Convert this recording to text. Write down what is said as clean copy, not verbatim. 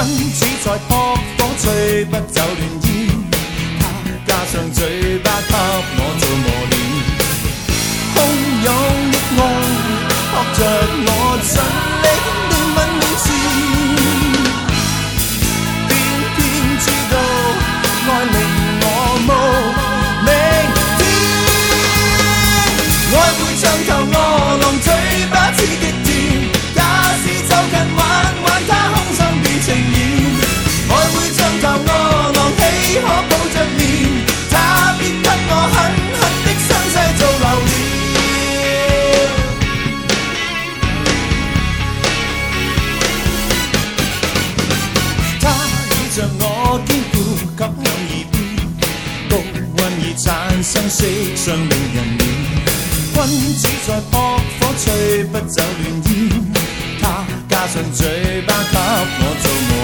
君子在撲火，吹不走亂煙。他加上嘴巴給我做磨練，洶湧的愛撲着我盡力憐憫面前，偏偏知道愛令我無明天。愛會像頭餓狼，嘴巴似極甜，假使走近玩玩，他空心變情意。愛會像頭餓狼，豈可抱着眠？他必給我狠狠的身世做留念。他倚着我肩負，吸向耳邊，高溫已產生色相令人戀。君子在撲火，吹不走亂煙。他加上嘴巴給我做